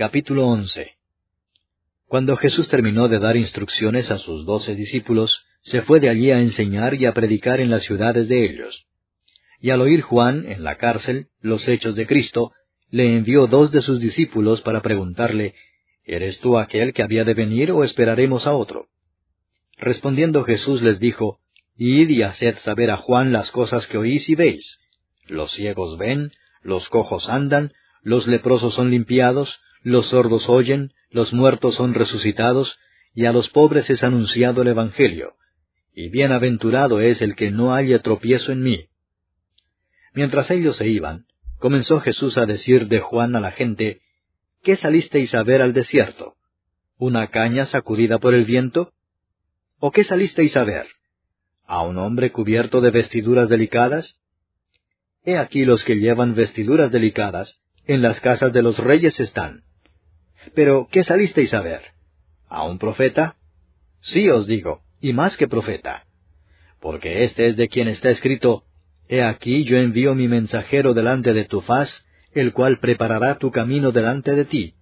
Capítulo 11. Cuando Jesús terminó de dar instrucciones a sus 12 discípulos, se fue de allí a enseñar y a predicar en las ciudades de ellos. Y al oír Juan, en la cárcel, los hechos de Cristo, le envió 2 de sus discípulos para preguntarle, ¿Eres tú aquel que había de venir o esperaremos a otro? Respondiendo Jesús les dijo, Id y haced saber a Juan las cosas que oís y veis. Los ciegos ven, los cojos andan, los leprosos son limpiados, los sordos oyen, los muertos son resucitados, y a los pobres es anunciado el Evangelio. Y bienaventurado es el que no haya tropiezo en mí. Mientras ellos se iban, comenzó Jesús a decir de Juan a la gente, ¿Qué salisteis a ver al desierto? ¿Una caña sacudida por el viento? ¿O qué salisteis a ver? ¿A un hombre cubierto de vestiduras delicadas? He aquí los que llevan vestiduras delicadas, en las casas de los reyes están. Pero, ¿qué salisteis a ver? ¿A un profeta? Sí os digo, y más que profeta. Porque este es de quien está escrito, He aquí yo envío mi mensajero delante de tu faz, el cual preparará tu camino delante de ti.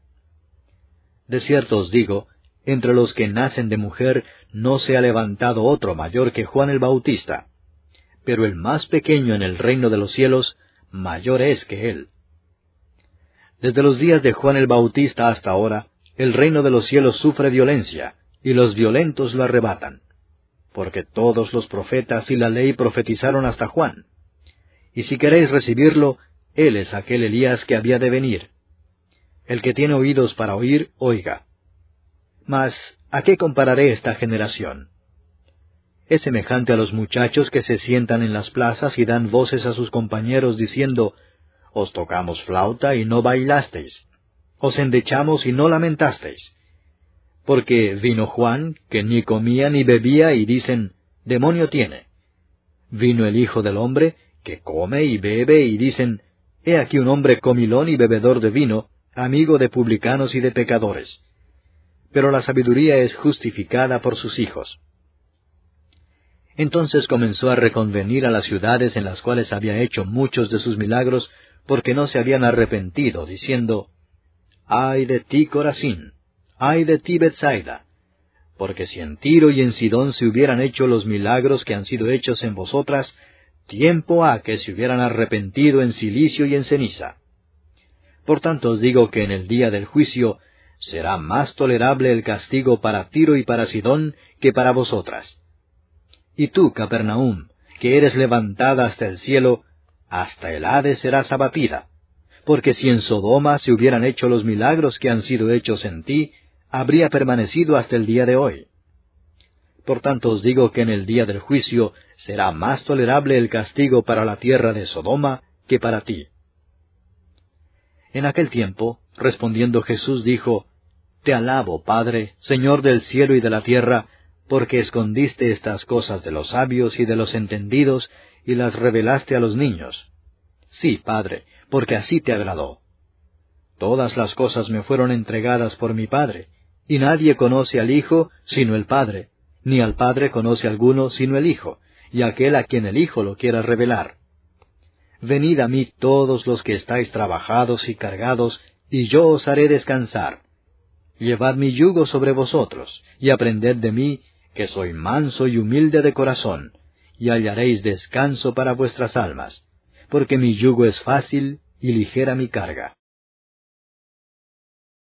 De cierto os digo, entre los que nacen de mujer no se ha levantado otro mayor que Juan el Bautista, pero el más pequeño en el reino de los cielos, mayor es que él. Desde los días de Juan el Bautista hasta ahora, el reino de los cielos sufre violencia, y los violentos lo arrebatan. Porque todos los profetas y la ley profetizaron hasta Juan. Y si queréis recibirlo, él es aquel Elías que había de venir. El que tiene oídos para oír, oiga. Mas, ¿a qué compararé esta generación? Es semejante a los muchachos que se sientan en las plazas y dan voces a sus compañeros diciendo, Os tocamos flauta y no bailasteis, os endechamos y no lamentasteis. Porque vino Juan, que ni comía ni bebía, y dicen, Demonio tiene. Vino el Hijo del Hombre, que come y bebe, y dicen, He aquí un hombre comilón y bebedor de vino, amigo de publicanos y de pecadores. Pero la sabiduría es justificada por sus hijos. Entonces comenzó a reconvenir a las ciudades en las cuales había hecho muchos de sus milagros, porque no se habían arrepentido, diciendo, ¡Ay de ti, Corazín! ¡Ay de ti, Betsaida! Porque si en Tiro y en Sidón se hubieran hecho los milagros que han sido hechos en vosotras, tiempo ha que se hubieran arrepentido en cilicio y en ceniza. Por tanto os digo que en el día del juicio será más tolerable el castigo para Tiro y para Sidón que para vosotras. Y tú, Capernaum, que eres levantada hasta el cielo, hasta el Hades serás abatida. Porque si en Sodoma se hubieran hecho los milagros que han sido hechos en ti, habría permanecido hasta el día de hoy. Por tanto os digo que en el día del juicio será más tolerable el castigo para la tierra de Sodoma que para ti. En aquel tiempo, respondiendo Jesús dijo, Te alabo, Padre, Señor del cielo y de la tierra, porque escondiste estas cosas de los sabios y de los entendidos, y las revelaste a los niños. Sí, Padre, porque así te agradó. Todas las cosas me fueron entregadas por mi Padre, y nadie conoce al Hijo sino el Padre, ni al Padre conoce alguno sino el Hijo, y aquel a quien el Hijo lo quiera revelar. Venid a mí todos los que estáis trabajados y cargados, y yo os haré descansar. Llevad mi yugo sobre vosotros, y aprended de mí, que soy manso y humilde de corazón, y hallaréis descanso para vuestras almas, porque mi yugo es fácil y ligera mi carga.